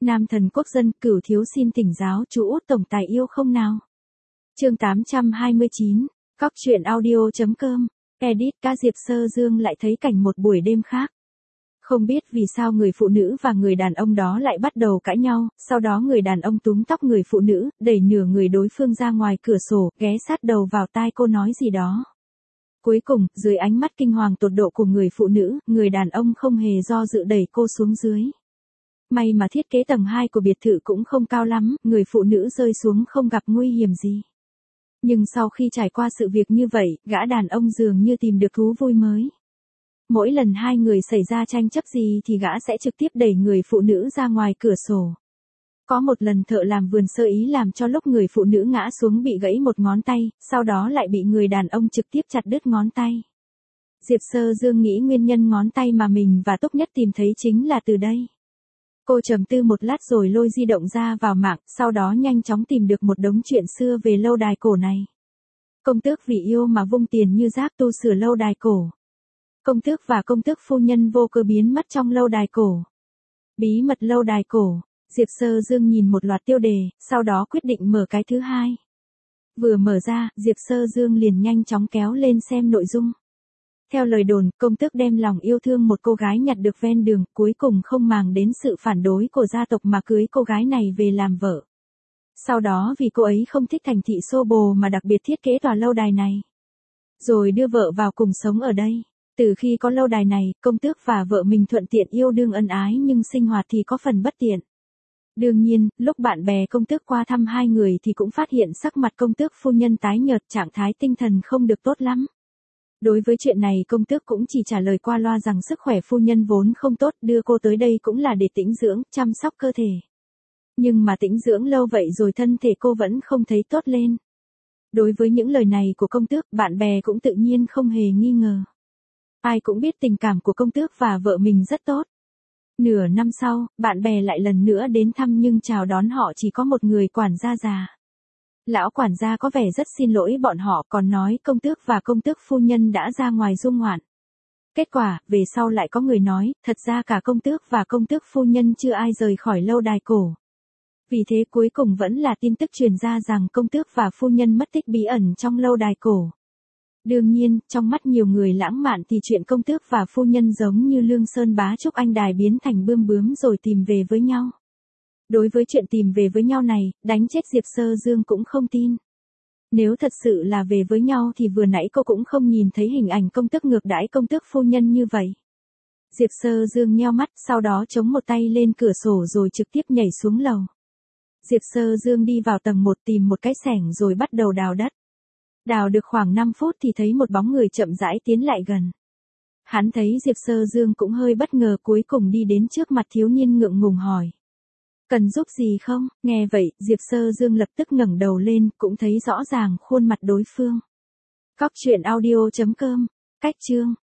Nam thần quốc dân, Cửu thiếu xin thỉnh giáo chú Út tổng tài yêu không nào. Chương 829, Cóc truyện audio.com, edit ca Diệp Sơ Dương lại thấy cảnh một buổi đêm khác. Không biết vì sao người phụ nữ và người đàn ông đó lại bắt đầu cãi nhau, sau đó người đàn ông túm tóc người phụ nữ, đẩy nửa người đối phương ra ngoài cửa sổ, ghé sát đầu vào tai cô nói gì đó. Cuối cùng, dưới ánh mắt kinh hoàng tột độ của người phụ nữ, người đàn ông không hề do dự đẩy cô xuống dưới. May mà thiết kế tầng 2 của biệt thự cũng không cao lắm, người phụ nữ rơi xuống không gặp nguy hiểm gì. Nhưng sau khi trải qua sự việc như vậy, gã đàn ông dường như tìm được thú vui mới. Mỗi lần hai người xảy ra tranh chấp gì thì gã sẽ trực tiếp đẩy người phụ nữ ra ngoài cửa sổ. Có một lần thợ làm vườn sơ ý làm cho lúc người phụ nữ ngã xuống bị gãy một ngón tay, sau đó lại bị người đàn ông trực tiếp chặt đứt ngón tay. Diệp Sơ Dương nghĩ nguyên nhân ngón tay mà mình và Túc Nhất tìm thấy chính là từ đây. Cô trầm tư một lát rồi lôi di động ra vào mạng, sau đó nhanh chóng tìm được một đống chuyện xưa về lâu đài cổ này. Công tước vì yêu mà vung tiền như rác tu sửa lâu đài cổ. Công tước và công tước phu nhân vô cớ biến mất trong lâu đài cổ. Bí mật lâu đài cổ. Diệp Sơ Dương nhìn một loạt tiêu đề, sau đó quyết định mở cái thứ hai. Vừa mở ra, Diệp Sơ Dương liền nhanh chóng kéo lên xem nội dung. Theo lời đồn, công tước đem lòng yêu thương một cô gái nhặt được ven đường, cuối cùng không màng đến sự phản đối của gia tộc mà cưới cô gái này về làm vợ. Sau đó vì cô ấy không thích thành thị xô bồ mà đặc biệt thiết kế tòa lâu đài này. Rồi đưa vợ vào cùng sống ở đây. Từ khi có lâu đài này, công tước và vợ mình thuận tiện yêu đương ân ái nhưng sinh hoạt thì có phần bất tiện. Đương nhiên, lúc bạn bè công tước qua thăm hai người thì cũng phát hiện sắc mặt công tước phu nhân tái nhợt, trạng thái tinh thần không được tốt lắm. Đối với chuyện này công tước cũng chỉ trả lời qua loa rằng sức khỏe phu nhân vốn không tốt, đưa cô tới đây cũng là để tĩnh dưỡng, chăm sóc cơ thể. Nhưng mà tĩnh dưỡng lâu vậy rồi thân thể cô vẫn không thấy tốt lên. Đối với những lời này của công tước, bạn bè cũng tự nhiên không hề nghi ngờ. Ai cũng biết tình cảm của công tước và vợ mình rất tốt. Nửa năm sau, bạn bè lại lần nữa đến thăm nhưng chào đón họ chỉ có một người quản gia già. Lão quản gia có vẻ rất xin lỗi bọn họ, còn nói công tước và công tước phu nhân đã ra ngoài du ngoạn. Kết quả, về sau lại có người nói, thật ra cả công tước và công tước phu nhân chưa ai rời khỏi lâu đài cổ. Vì thế cuối cùng vẫn là tin tức truyền ra rằng công tước và phu nhân mất tích bí ẩn trong lâu đài cổ. Đương nhiên, trong mắt nhiều người lãng mạn thì chuyện công tước và phu nhân giống như Lương Sơn Bá Trúc Anh Đài biến thành bươm bướm rồi tìm về với nhau. Đối với chuyện tìm về với nhau này, đánh chết Diệp Sơ Dương cũng không tin. Nếu thật sự là về với nhau thì vừa nãy cô cũng không nhìn thấy hình ảnh công tước ngược đãi công tước phu nhân như vậy. Diệp Sơ Dương nheo mắt, sau đó chống một tay lên cửa sổ rồi trực tiếp nhảy xuống lầu. Diệp Sơ Dương đi vào tầng 1 tìm một cái xẻng rồi bắt đầu đào đất. Đào được khoảng 5 phút thì thấy một bóng người chậm rãi tiến lại gần. Hắn thấy Diệp Sơ Dương cũng hơi bất ngờ, cuối cùng đi đến trước mặt thiếu niên ngượng ngùng hỏi. Cần giúp gì không? Nghe vậy, Diệp Sơ Dương lập tức ngẩng đầu lên, cũng thấy rõ ràng khuôn mặt đối phương. Cóc truyện audio.com, cách chương.